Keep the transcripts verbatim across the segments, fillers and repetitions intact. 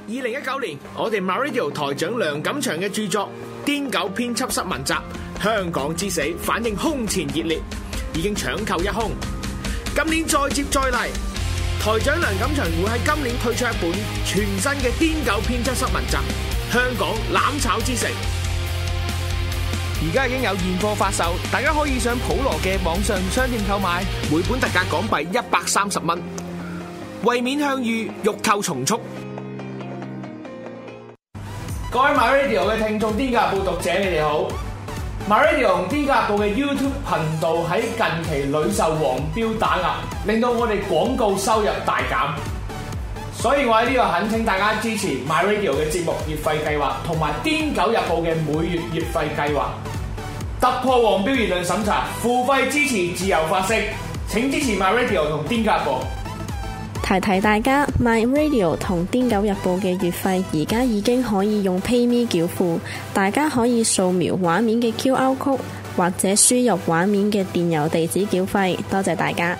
二零一九年，我哋 MyRadio 台長梁錦祥嘅著作《癲狗編輯室文集：香港之死》反應空前熱烈，已經搶購一空。今年再接再厲，台長梁錦祥會喺今年推出一本全新嘅《癲狗編輯室文集：香港攬炒之城》。而家已經有現貨發售，大家可以上普羅嘅網上商店購買，每本特價港幣一百三十蚊。為免向隅，欲購從速。各位 MyRadio 嘅聽眾，《癲狗日報》讀者，你哋好。MyRadio 同《癲狗日報》嘅 YouTube 頻道喺近期屢受黃標打壓，令到我哋廣告收入大減。所以我喺呢度懇請大家支持 MyRadio 嘅節目月費計劃，同埋《癲狗日報》嘅每月月費計劃。突破黃標言論審查，付費支持自由發聲。請支持 MyRadio 同《癲狗日報》。 提提大家 ，MyRadio 同《癲狗日報》嘅月費而家已經可以用 PayMe 繳付，大家可以掃描畫面嘅 Q R code 或者輸入畫面嘅電郵地址繳費。多謝大家。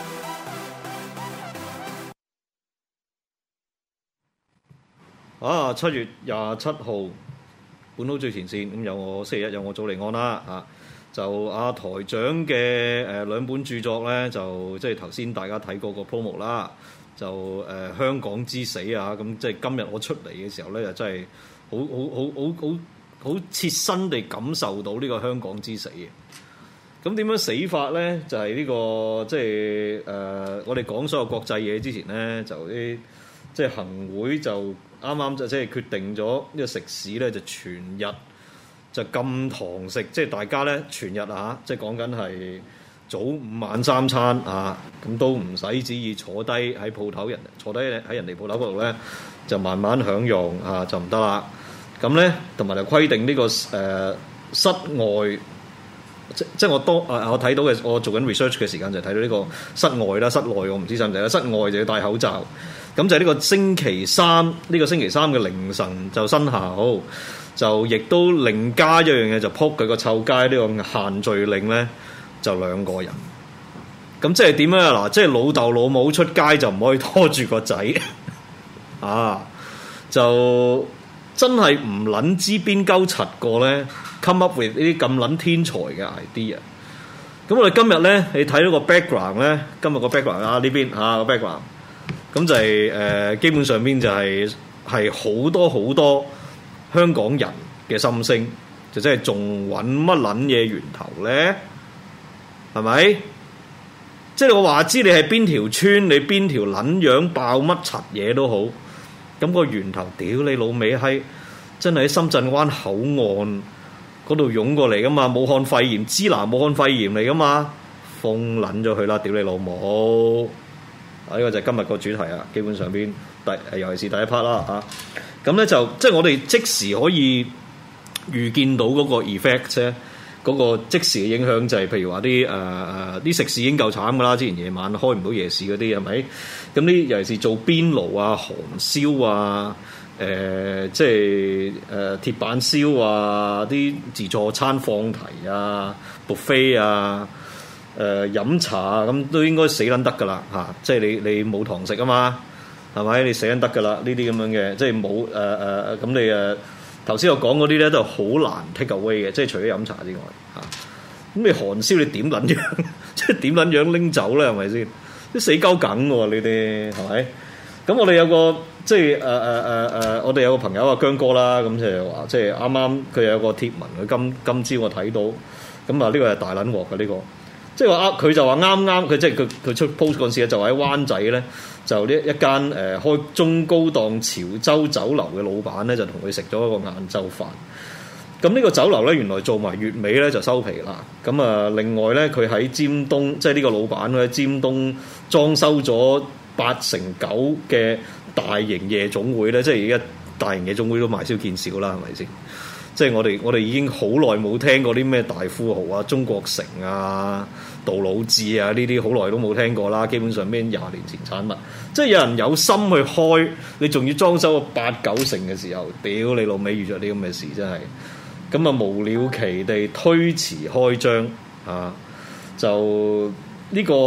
啊，七月廿七號，本土最前線，咁有我星期一有我祖利安啦，啊，就阿、啊、台長嘅誒、呃、兩本著作咧，就即係頭先大家睇過個 promo 啦。就誒、呃、香港之死啊！咁即係今日我出嚟嘅時候咧，就真係好好好好好好切身地感受到呢個香港之死嘅。咁點樣死法咧？就係、是、呢、這個即係誒、呃，我哋講所有國際嘢之前咧，就啲即係行會就啱啱就即係決定咗呢個食肆咧，就全日就禁堂食，即係大家咧全日啊，即係講緊係。早午晚三餐啊，咁都唔使旨意坐低喺鋪頭人坐低喺人哋鋪頭嗰度咧，就慢慢享用啊，就唔得啦。咁咧同埋就規定呢、這個誒、呃、室外，即即我多啊，我睇到嘅，我做緊 research 嘅時間就睇到呢個室外啦，室內我唔知使唔使啦，室外就要戴口罩。咁就呢個星期三，呢、這個星期三嘅凌晨就生效，就亦都另加一樣嘢，就撲佢個臭街呢個限聚令咧。就兩個人，咁即係點樣啊？嗱，即係老豆老母出街就唔可以拖住個仔啊！就真係唔撚知邊鳩柒個咧 come up with 呢啲咁撚天才嘅 idea。咁我哋今日咧，你睇到個 background 咧，今日個 background 啊呢邊啊個 background，咁就係、是、誒、呃、基本上邊就係係好多好多香港人嘅心聲，就真係仲揾乜撚嘢源頭咧？係咪？即係我話知你係邊條村，你邊條撚樣爆乜柒嘢都好，咁個源頭屌你老味閪，真係喺深圳灣口岸嗰度湧過嚟噶嘛？武漢肺炎，支那武漢肺炎嚟噶嘛？封撚咗佢啦！屌你老母！啊，呢個就係今日個主題啊！基本上邊第尤其是第一 part 啦嚇，咁咧就即係我哋即時可以預見到嗰個 effect 啫。嗰個即時嘅影響就係，譬如話啲誒誒啲食肆已經夠慘㗎啦，之前夜晚開唔到夜市嗰啲係咪？咁啲尤其是做邊爐啊、韓燒啊、誒、呃、即係誒、呃、鐵板燒啊、啲自助餐放題啊、buffet 啊、誒、呃、飲茶啊，咁都應該死撚得㗎啦嚇！即係你你冇堂食啊嘛，係咪？你死撚得㗎啦！呢啲咁樣嘅，即係冇誒誒誒咁你誒。頭先我講嗰啲咧都係好難 take away 嘅，即係除咗飲茶之外嚇。咁、啊、你韓燒你點撚樣？即係點撚樣拎走咧？係咪先？啲死鳩梗喎，你哋係咪？咁我哋有個即係誒誒誒誒，我哋有個朋友啊姜哥啦，咁就係話即係啱啱佢有個貼文，佢今今朝我睇到，咁啊呢個係大撚鑊嘅呢個，即係話啊佢就話啱啱佢即係佢佢出 post 嗰陣時就喺灣仔咧。就呢一間誒、呃、開中高檔潮州酒樓嘅老闆咧，就同佢食咗一個晏晝飯。咁呢個酒樓咧，原來做埋月尾咧就收皮啦。咁啊，另外咧，佢喺尖東，即係呢個老闆喺尖東裝修咗八成九嘅大型夜總會咧，即係而家大型夜總會都買少見少啦，係咪先？即係我哋我哋已經好耐冇聽過啲咩大富豪啊、中國城啊、杜魯治啊呢啲，好耐都冇聽過啦。基本上咩廿年前產物，即係有人有心去開，你仲要裝修個八九成嘅時候，屌你老味遇着啲咁嘅事，真係咁啊無了期地推遲開張啊！就呢、這個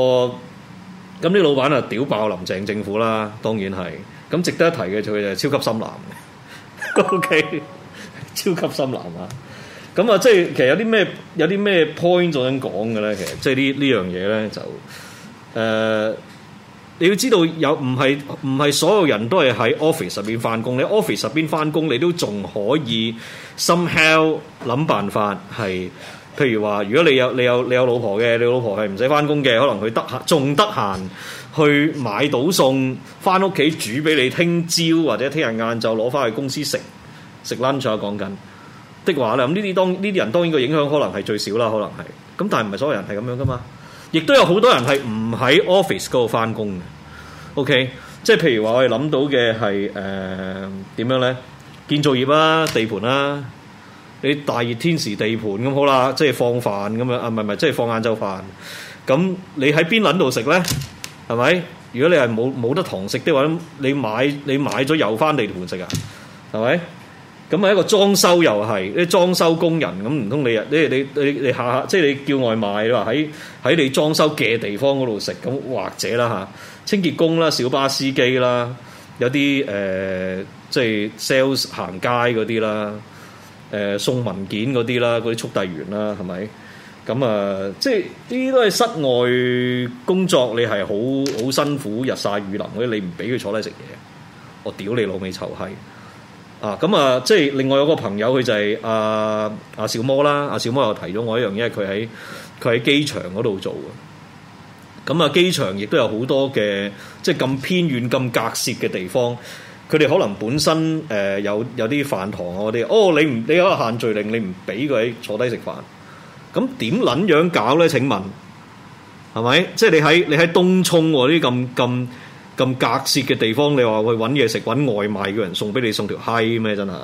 咁啲老闆啊屌爆林鄭政府啦，當然係咁值得一提嘅，佢就係超級深藍嘅。 O K， 超級深藍啊！咁啊，即係其實有啲咩有啲咩 point 我想講嘅咧？其實即係呢呢樣嘢咧就誒、呃，你要知道有唔係唔係所有人都係喺 office 入邊翻工，你 office 入邊翻工，你都仲可以 somehow 諗辦法係，譬如話，如果你有你有你有老婆嘅，你老婆係唔使翻工嘅，可能佢得閒仲得閒去買到餸翻屋企煮俾你，聽朝或者聽日晏晝攞翻去公司食食 lunch 啊，講緊。的話咧，咁呢啲當呢啲人當然個影響可能係最少啦，可能係咁，但係唔係所有人係咁樣噶嘛，亦都有好多人係唔喺 office 嗰度翻工嘅。OK， 即係譬如話我哋諗到嘅係誒點樣咧？建造業啦、地盤啦，你大熱天時地盤咁好啦，即係放飯咁樣啊，唔係唔係，即係放晏晝飯。咁你喺邊撚度食咧？係咪？如果你係冇冇得堂食的話，你買你買咗又翻地盤食啊？係咪？咁啊一個裝修又係啲裝修工人，咁唔通你日你你你你下下即係你叫外賣，你話喺喺你裝修嘅地方嗰度食，咁或者啦嚇，清潔工啦、小巴司機啦，有啲誒、呃、即係 sales 行街嗰啲啦，誒、呃、送文件嗰啲啦，嗰啲速遞員啦，係咪？咁啊，即係呢啲都係室外工作，你係好好辛苦，日曬雨淋嗰啲，你唔俾佢坐低食嘢，我屌你老味臭閪！啊，咁啊，即係另外有個朋友佢就係阿阿小魔啦，阿小魔又提咗我一樣嘢，佢喺佢喺機場嗰度做嘅。咁啊，機場亦都有好多嘅，即係咁偏遠、咁隔涉嘅地方，佢哋可能本身誒、呃、有有啲飯堂嗰啲，哦，你唔你有個限聚令，你唔俾佢坐低食飯，咁點撚樣搞咧？請問係咪？即係你喺你喺東涌喎，啲咁咁。咁隔涉嘅地方，你話去揾嘢食揾外賣嘅人送俾你送條閪咩？真係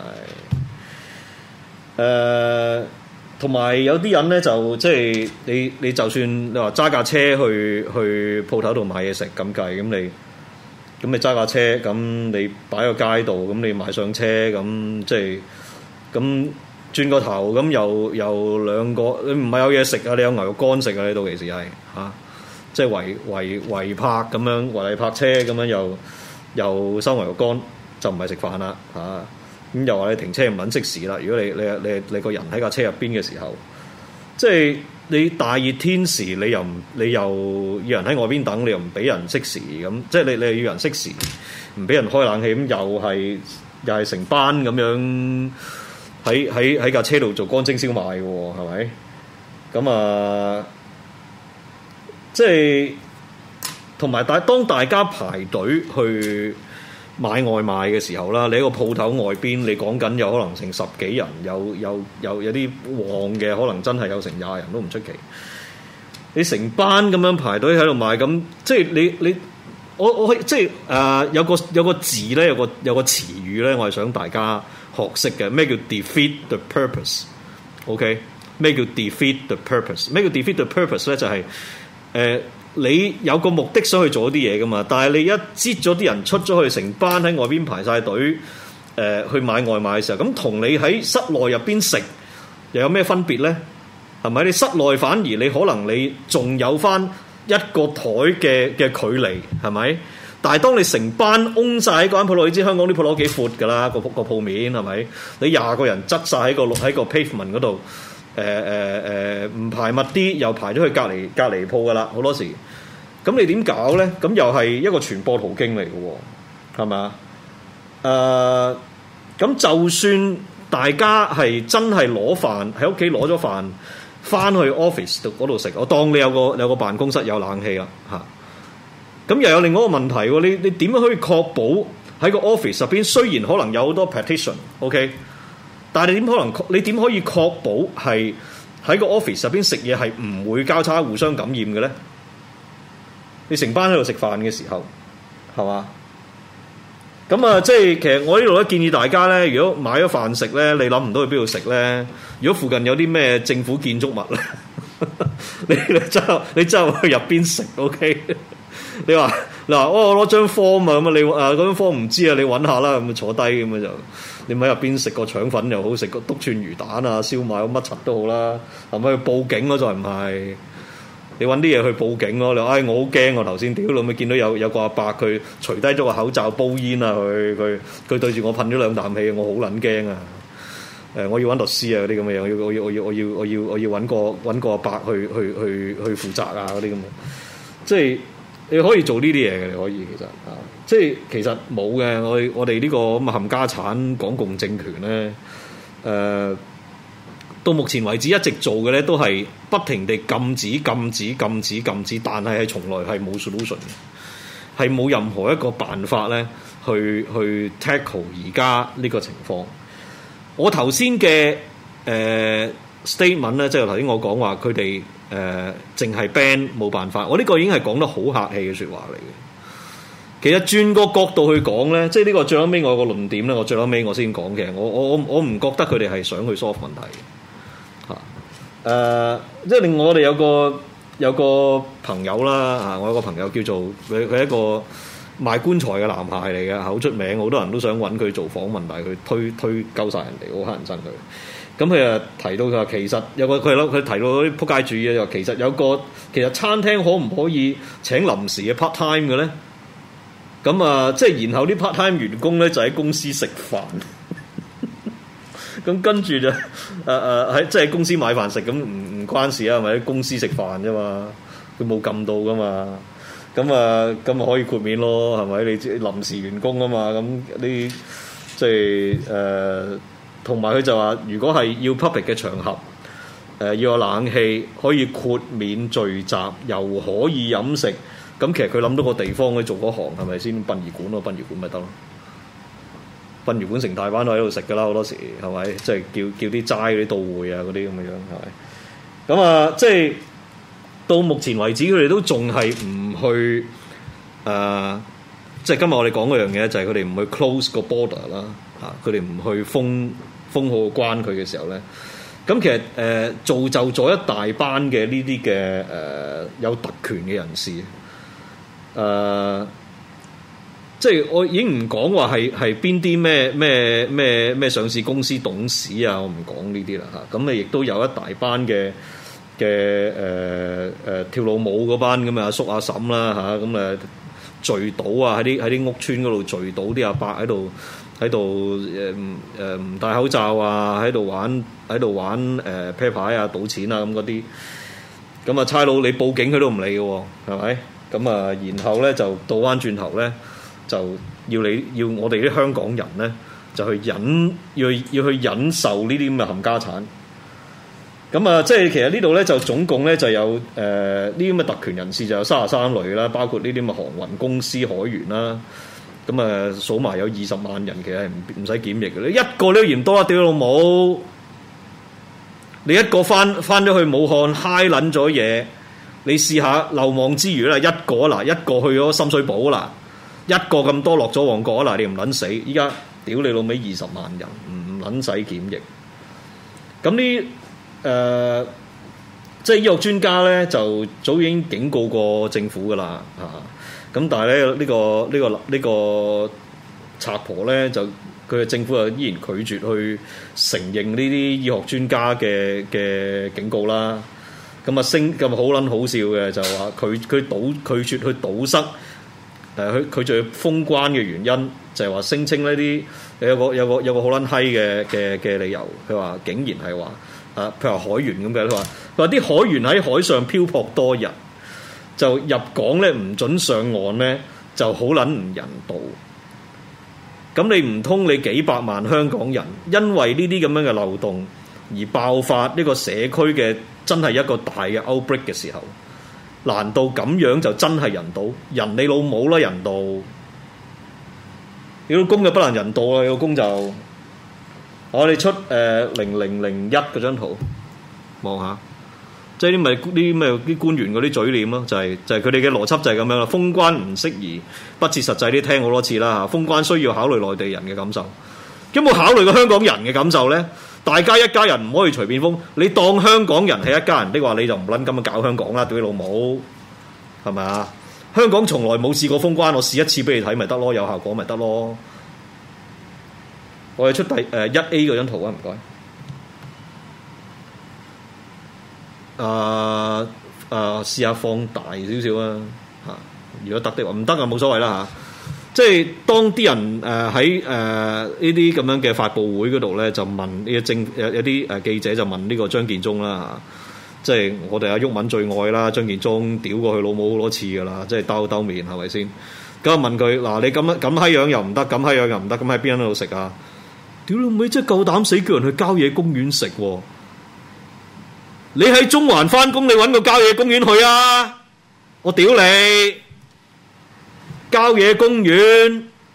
誒，同、呃、埋有啲人咧就即係你你就算你話揸架車去去鋪頭度買嘢食咁計，咁你咁你揸架車咁你擺個街度，咁你買上車咁即係咁轉個頭咁又又兩個，你唔係有嘢食啊？你有牛肉乾食啊？呢度其實係嚇。即係圍圍圍泊咁樣，圍嚟泊車咁樣又又收牛肉乾，就唔係食飯啦嚇。咁、啊、又話你停車唔撚熄匙啦。如果你你你你個人喺架車入邊嘅時候，即係你大熱天時，你又唔你又要人喺外邊等，你又唔俾人熄匙咁，即係你你要人熄匙，唔俾人開冷氣，咁又係又係成班咁樣喺喺喺架車度做乾蒸燒賣嘅喎，係咪？咁啊〜即係同埋大當大家排隊去買外賣嘅時候啦，你喺個鋪頭外邊，你講緊有可能成十幾人，有有有有啲旺嘅，可能真係有成廿人都唔出奇。你成班咁樣排隊喺度買，咁即係你你我我即係誒、呃、有個有個字咧，有個有個詞語咧，我係想大家學識嘅。咩叫 defeat the purpose？OK？、Okay? 咩叫 defeat the purpose？ 咩叫 defeat the purpose 咧？就係、是誒、呃，你有個目的想去做啲嘢噶嘛？但係你一擠咗啲人出咗去，成班喺外邊排晒隊，誒、呃、去買外賣嘅時候，咁同你喺室內入邊食又有咩分別咧？係咪？你室內反而你可能你仲有翻一個台嘅嘅距離，係咪？但係當你成班擁晒喺嗰間鋪頭，你知香港啲鋪頭幾闊㗎啦，個個鋪面係咪？你廿個人擠晒喺個喺個 pavement 嗰度。誒誒誒唔排密啲，又排咗去隔離隔離鋪噶啦，好多時。咁你點搞咧？咁又係一個傳播途徑嚟嘅喎，係咪？誒，咁就算大家係真係攞飯喺屋企攞咗飯，翻去 office 度嗰度食，我當你有個有個辦公室有冷氣啦，嚇。咁又有另外一個問題喎，你你點樣可以確保喺個 office 入邊，雖然可能有好多 partition，OK？但係你點可能？你點可以確保係喺個 office 入邊食嘢係唔會交叉互相感染嘅咧？你成班喺度食飯嘅時候，係嘛？咁啊，即係其實我呢度咧建議大家咧，如果買咗飯食咧，你諗唔到去邊度食咧？如果附近有啲咩政府建築物咧，你你真係你真係去入邊食 ，OK？你話嗱，我攞張 form 啊，咁啊你啊嗰張 form 唔知啊，你揾下啦，咁啊坐低咁啊就。你咪喺入邊食個腸粉又好，食個篤串魚蛋啊、燒賣乜柒都好啦，係咪去報警咯？再唔係你揾啲嘢去報警咯。你話唉、哎，我好驚，我頭先屌你咪見到有有個阿伯佢除低咗個口罩煲煙啊，佢佢佢對住我噴咗兩啖氣，我好撚驚啊！誒、呃，我要揾律師啊嗰啲咁嘅嘢，我要我要我要我要我要我要揾個揾個阿伯去去去去負責啊嗰啲咁嘅，即係你可以做呢啲嘢嘅，你可以其實啊，即係其實冇嘅。我我哋呢個咁嘅冚家產港共政權咧，誒、呃。到目前為止一直做嘅咧，都係不停地禁止、禁止、禁止、禁止，但係係從來係冇 solution 嘅，係冇任何一個辦法咧去去 tackle 而家呢個情況。我頭先嘅誒 statement 咧，即係頭先我講話佢哋誒淨係 ban 冇辦法，我呢個已經係講得好客氣嘅説話嚟嘅。其實轉個角度去講咧，即係呢個最後尾我有個論點咧，我最後尾我先講嘅。我我我我唔覺得佢哋係想去 solve 問題嘅。誒、呃，即係令我哋有個有個朋友啦，啊，我有個朋友叫做佢佢係一個賣棺材嘅男孩嚟嘅，好出名，好多人都想揾佢做訪問，但係佢推推鳩晒人哋，好乞人憎佢。咁佢誒提到佢話，其實有個佢係咯，佢提到啲撲街主義就其實有個其實餐廳可唔可以請臨時嘅 part time 嘅咧？咁啊，即係然後啲 part time 員工咧就喺公司食飯。咁跟住就誒誒喺即係公司買飯食，咁唔唔關事啊，係咪喺公司食飯啫嘛？佢冇禁到噶嘛？咁啊咁啊可以豁免咯，係咪？你知臨時員工啊嘛？咁呢即係誒，同埋佢就話，如果係要 public 嘅場合，誒、呃、要有冷氣，可以豁免聚集，又可以飲食。咁其實佢諗到個地方去做嗰行係咪先？殯儀館咯，殯儀館咪得咯。殯儀館成大班都喺度食噶啦，好多時係咪？即係叫叫啲齋嗰啲到會啊，嗰啲咁嘅樣係咪？咁啊，即係到目前為止，佢哋都仲係唔去誒、呃，即係今日我哋講嗰樣嘢就係佢哋唔去 close 個 border 啦，嚇佢哋唔去封封好個關佢嘅時候咧，咁其實誒、呃、造就咗一大班嘅呢啲嘅誒有特權嘅人士誒。呃即係我已經唔講話係係邊啲咩咩咩咩上市公司董事啊，我唔講呢啲啦嚇。咁啊，亦都有一大班嘅嘅誒誒跳老舞嗰班咁嘅阿叔阿嬸啦嚇，咁啊聚賭啊喺啲喺啲屋村嗰度聚賭，啲阿伯喺度喺度誒誒唔戴口罩啊，喺度玩喺度玩誒啤牌啊、賭錢啊咁嗰啲。咁啊差佬你報警佢都唔理嘅喎，係咪？咁啊然後咧就倒翻轉頭咧。就要你要我哋啲香港人咧，就去忍要要去忍受呢啲咁嘅冚家產。咁啊，即係其實呢度咧就總共咧就有誒呢啲咁嘅特權人士就有三十三類啦，包括呢啲咁嘅航運公司、海員啦。咁啊數埋有二十萬人，其實係唔唔使檢疫嘅。你一個都嫌多啊！屌老母！你一個翻翻咗去武漢嗨撚咗嘢，你試下漏網之魚啦，一個嗱一個去咗深水埗啦。一個咁多落咗旺角啊！嗱，你唔撚死，依家屌你老味二十萬人唔撚使檢疫。咁呢誒，即係醫學專家咧，就早已經警告過政府噶啦嚇。咁但係咧呢、呢個呢、呢個呢、呢個賊婆咧，就佢嘅政府又依然拒絕去承認呢啲醫學專家嘅嘅警告啦。咁啊升咁好撚好笑嘅就話佢佢堵拒絕去堵塞。誒佢佢仲要封關嘅原因就係話聲稱呢啲有個有個有個好撚閪嘅嘅嘅理由，佢話竟然係話啊，譬如話海員咁嘅，佢話佢話啲海員喺海上漂泊多日，就入港咧唔準上岸咧，就好撚唔人道。咁你唔通你幾百萬香港人因為呢啲咁樣嘅漏洞而爆發呢個社區嘅真係一個大嘅 outbreak 嘅時候？難道咁樣就真係人道？人你老母啦，人道！你老公就不能人道啦，你老公就我哋出誒零零零一嗰張圖望下，即係啲咪啲咩啲官員嗰啲嘴臉咯，就係、是、就係佢哋嘅邏輯就係咁樣啦。封關唔適宜，不切實際啲聽好多次啦嚇。封關需要考慮內地人嘅感受，有冇考慮過香港人嘅感受咧？大家一家人唔可以隨便封，你當香港人係一家人的話，你就唔撚咁樣搞香港啦，屌你老母，係咪啊？香港從來冇試過封關，我試一次俾你睇咪得咯，有效果咪得咯。我哋出第誒一 A 嗰張圖啊，唔該。誒呃、試下放大少少啊嚇。如果得的話，唔得啊冇所謂啦嚇。即係當啲人誒喺誒呢啲咁樣嘅發佈會嗰度咧，就問呢個政有有啲誒記者就問呢個張建宗啦嚇。即係我哋阿毓民最愛啦，張建宗屌過佢老母好多次噶啦，即係兜兜面係咪先？咁啊問佢嗱，你咁樣咁閪樣又唔得，咁閪樣又唔得，咁喺邊度食啊？屌老味，真係夠膽死叫人去郊野公園食喎！你喺中環翻工，你揾個郊野公園去啊！我屌你！郊野公園，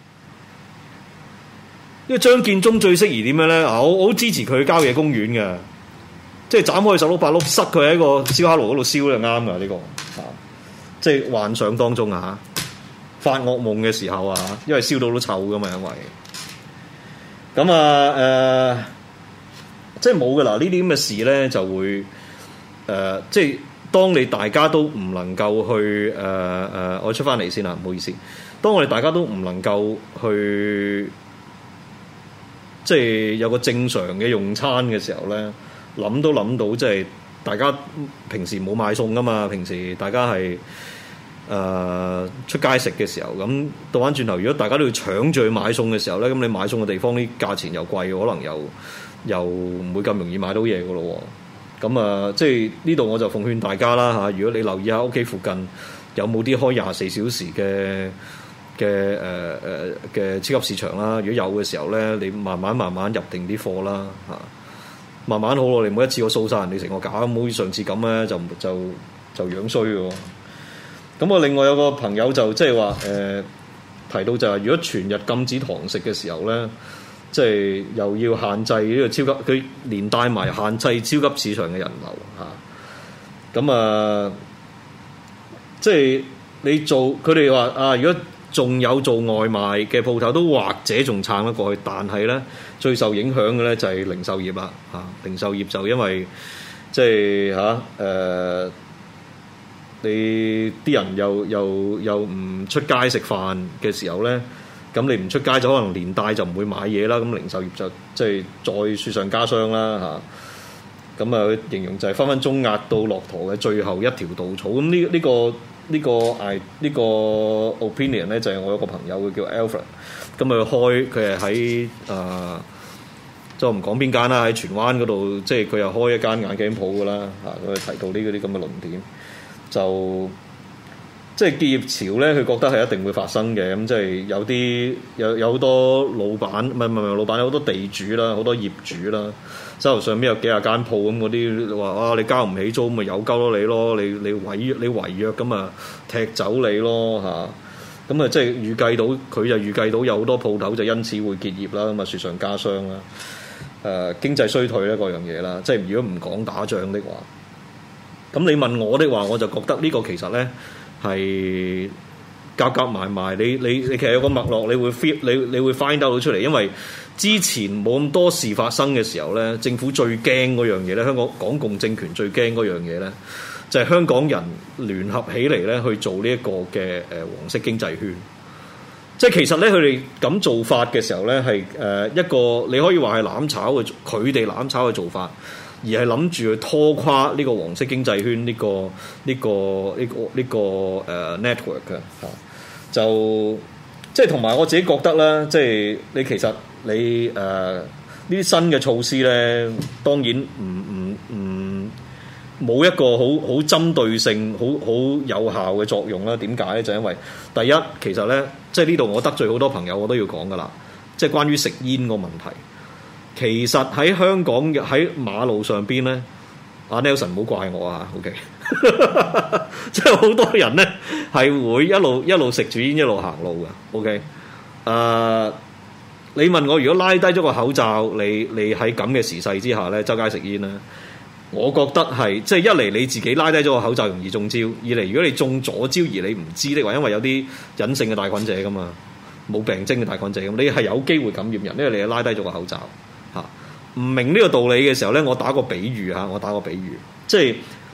因為張建宗最適宜點樣咧？啊，我好支持佢去郊野公園嘅，即係斬開十碌八碌，塞佢喺個燒烤爐嗰度燒就啱噶呢個，啊，即係幻想當中啊，發惡夢嘅時候啊，因為燒到都臭噶嘛，因為咁啊誒、呃，即係冇噶啦，呢啲咁嘅事咧就會誒、呃，即係。當你大家都唔能夠去誒誒、呃呃，我出翻嚟先啦，唔好意思。當我哋大家都唔能夠去，即係有個正常嘅用餐嘅時候咧，諗都諗到，即係大家平時冇買餸噶嘛，平時大家係誒、呃、出街食嘅時候，咁倒翻轉頭，如果大家都要搶住去買餸嘅時候咧，咁你買餸嘅地方啲價錢又貴，可能又又唔會咁容易買到嘢噶咯喎。咁啊，即係呢度我就奉勸大家啦嚇，如果你留意下屋企附近有冇啲開廿四小時嘅嘅誒誒嘅超級市場啦，如果有嘅時候咧，你慢慢慢慢入定啲貨啦嚇，慢慢好咯，你每一次我掃晒人哋成個架，唔好似上次咁咧，就就就樣衰喎。咁我另外有個朋友就即係話誒提到就係，如果全日禁止堂食嘅時候咧。即係又要限制呢個超級，佢連帶埋限制超級市場嘅人流嚇。咁啊，即係你做佢哋話啊，如果仲有做外賣嘅鋪頭，都或者仲撐得過去。但係咧，最受影響嘅咧就係零售業啦嚇、啊。零售業就因為即係嚇誒，你啲人又又又唔出街食飯嘅時候咧。咁你唔出街就可能連帶就唔會買嘢啦，咁零售業就即係再雪上加霜啦嚇。咁啊，形容就係分分鐘壓到駱駝嘅最後一條稻草。咁呢呢個呢個誒呢個 opinion 咧，就係我有個朋友佢叫 Alfred，咁佢開佢係喺誒，即係我唔講邊間啦，喺荃灣嗰度，即係佢又開一間眼鏡鋪噶啦嚇。佢提到呢嗰啲咁嘅論點就。即係結業潮咧，佢覺得係一定會發生嘅。咁即係有啲有有好多老闆，唔係唔係老闆，有好多地主啦，好多業主啦，手頭上邊有幾廿間鋪咁嗰啲話啊，你交唔起租，咪有交咗你咯，你你違你違約咁啊，踢走你咯嚇。咁啊，即係預計到佢就預計到有好多鋪頭就因此會結業啦，咁啊雪上加霜啦。誒、呃、經濟衰退咧，嗰樣嘢啦。即係如果唔講打仗的話，咁你問我的話，我就覺得呢個其實咧。係夾夾埋埋，你你你其實有個脈絡，你會 feel 你你會 find 到出嚟，因為之前冇咁多事發生嘅時候咧，政府最驚嗰樣嘢咧，香港港共政權最驚嗰樣嘢咧，就係、是、香港人聯合起嚟咧去做呢一個嘅誒黃色經濟圈。即係其實咧，佢哋咁做法嘅時候咧，係誒一個你可以話係攬炒嘅，佢哋攬炒嘅做法。而係諗住去拖垮呢個黃色經濟圈呢、呢個呢、呢個呢、呢個呢、呢個誒、uh, network 嘅嚇，就即係同埋我自己覺得咧，即係你其實你誒呢啲新嘅措施咧，當然唔唔唔冇一個好好針對性、好好有效嘅作用啦。點解咧？就因為第一，其實咧，即係呢度我得罪好多朋友，我都要講噶啦，即係關於食煙個問題。其實喺香港喺馬路上邊咧，阿 Nelson 唔好怪我啊 ，OK， 即係好多人咧係會一路一路食住煙一路行路嘅 ，OK，誒、呃，你問我如果拉低咗個口罩，你你喺咁嘅時勢之下咧，周街食煙咧，我覺得係即係一嚟你自己拉低咗個口罩容易中招，二嚟如果你中咗招而你唔知的話，因為有啲隱性嘅帶菌者噶嘛，冇病徵嘅帶菌者咁，你係有機會感染人，因為你係拉低咗個口罩。嚇，唔明呢個道理嘅時候咧，我打個比喻嚇，我打個比喻，即係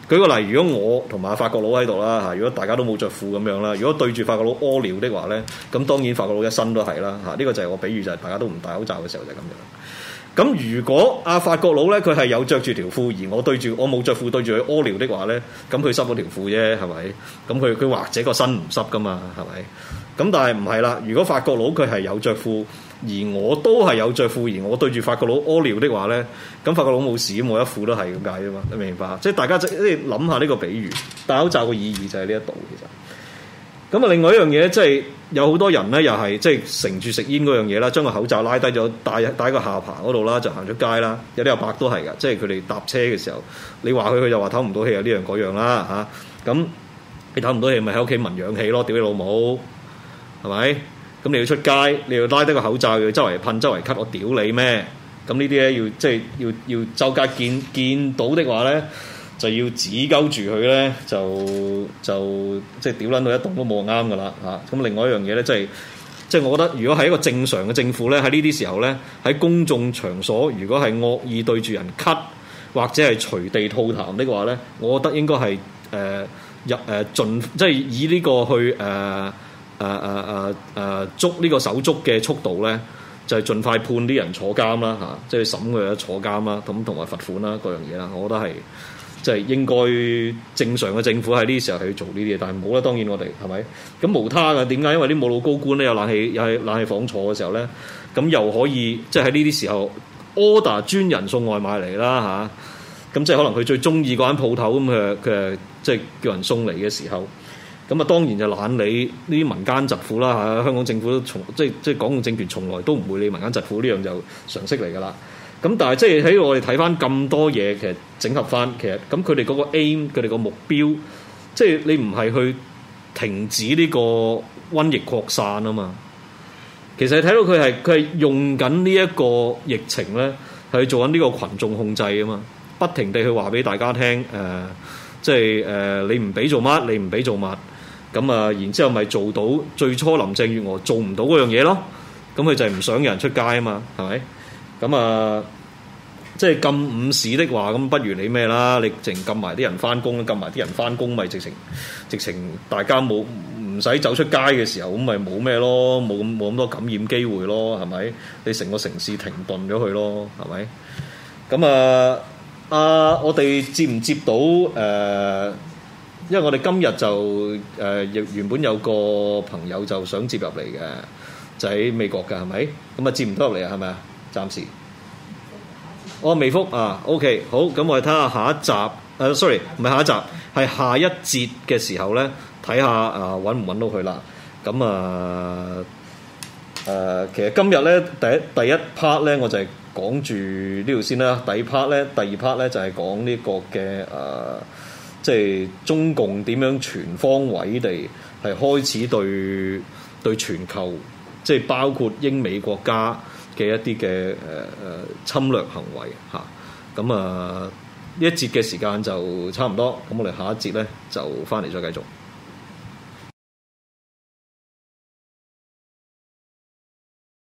舉個例，如果我同埋法國佬喺度啦嚇，如果大家都冇着褲咁樣啦，如果對住法國佬屙尿的話咧，咁當然法國佬一身都係啦嚇。呢、這個就係我比喻，就係大家都唔戴口罩嘅時候就係咁樣。咁如果阿法國佬咧佢係有着住條褲，而我對住我冇着褲對住佢屙尿的話咧，咁佢濕咗條褲啫，係咪？咁佢佢或者個身唔濕噶嘛，係咪？咁但係唔係啦，如果法國佬佢係有着褲。而我都係有着褲，而我對住法國佬屙尿的話咧，咁法國佬冇事，咁我一褲都係咁解啫嘛，你明白？即係大家即係諗下呢個比喻，戴口罩嘅意義就係呢一度其實。咁啊，另外一樣嘢即係有好多人咧，又係即係乘住食煙嗰樣嘢啦，將個口罩拉低咗，戴戴喺個下巴嗰度啦，就行出街啦。有啲阿伯都係噶，即係佢哋搭車嘅時候，你話佢佢就話唞唔到氣啊，呢樣嗰樣啦嚇。咁你唞唔到氣，咪喺屋企聞氧氣咯，屌你老母，係咪？咁你要出街，你要拉低個口罩，要周圍噴、周圍咳，我屌你咩？咁呢啲咧要即係要要周街見見到的話咧，就要指鳩住佢咧，就就即係屌撚到一動都冇啱噶啦嚇。咁另外一樣嘢咧，即係即係我覺得，如果係一個正常嘅政府咧，喺呢啲時候咧，喺公眾場所，如果係惡意對住人咳，或者係隨地吐痰的話咧，我覺得應該係誒入誒盡即係以呢個去誒。呃誒誒誒誒捉呢個手足嘅速度咧，就係、是、盡快判啲人坐監啦嚇、啊，即係審佢坐監啦，咁同埋罰款啦嗰樣嘢啦，我覺得係即係應該正常嘅政府喺呢啲時候係要做呢啲嘢，但係冇啦，當然我哋係咪？咁無他嘅點解？因為啲冇腦高官咧有冷氣，又係冷氣房坐嘅時候咧，咁又可以即係喺呢啲時候 order 專人送外賣嚟啦嚇，咁、啊、即係可能佢最中意嗰間鋪頭咁佢佢即係叫人送嚟嘅時候。咁啊，當然就懶理呢啲民間疾苦啦嚇，香港政府都從即係即係港共政權從來都唔會理民間疾苦，呢樣就常識嚟㗎啦。咁但係即係喺我哋睇翻咁多嘢，其實整合翻，其實咁佢哋嗰個 aim，佢哋個目標，即係你唔係去停止呢個瘟疫擴散啊嘛。其實你睇到佢係佢係用緊呢一個疫情咧，係做緊呢個群眾控制啊嘛，不停地去話俾大家聽誒、呃，即係誒、呃、你唔俾做乜，你唔俾做乜。咁啊，然之後咪做到最初林鄭月娥做唔到嗰樣嘢咯。咁佢就係唔想有人出街啊嘛，係咪？咁啊，即係禁午市的話，咁不如你咩啦？你淨禁埋啲人翻工，禁埋啲人翻工，咪直情直情大家冇唔使走出街嘅時候，咁咪冇咩咯，冇冇咁多感染機會咯，係咪？你成個城市停頓咗佢咯，係咪？咁啊啊，我哋接唔接到誒？呃因為我哋今日就誒、呃、原本有個朋友就想接入嚟嘅，就喺美國嘅，係咪？咁啊接唔到入嚟啊，係咪啊？暫時，我、哦、未覆啊。OK，好，咁我哋睇下下一集。誒、呃、，sorry，唔係下一集，係下一節嘅時候咧，睇下啊揾唔揾到佢啦。咁啊誒，其實今日咧第一第一 part 咧，我就係講住呢度先啦。第二 part 咧，第二 part 咧就係講呢個嘅誒。呃即係中共點樣全方位地係開始對對全球，即係包括英美國家嘅一啲嘅誒誒侵略行為嚇。咁啊呢一節嘅時間就差唔多，咁我哋下一節咧就翻嚟再繼續。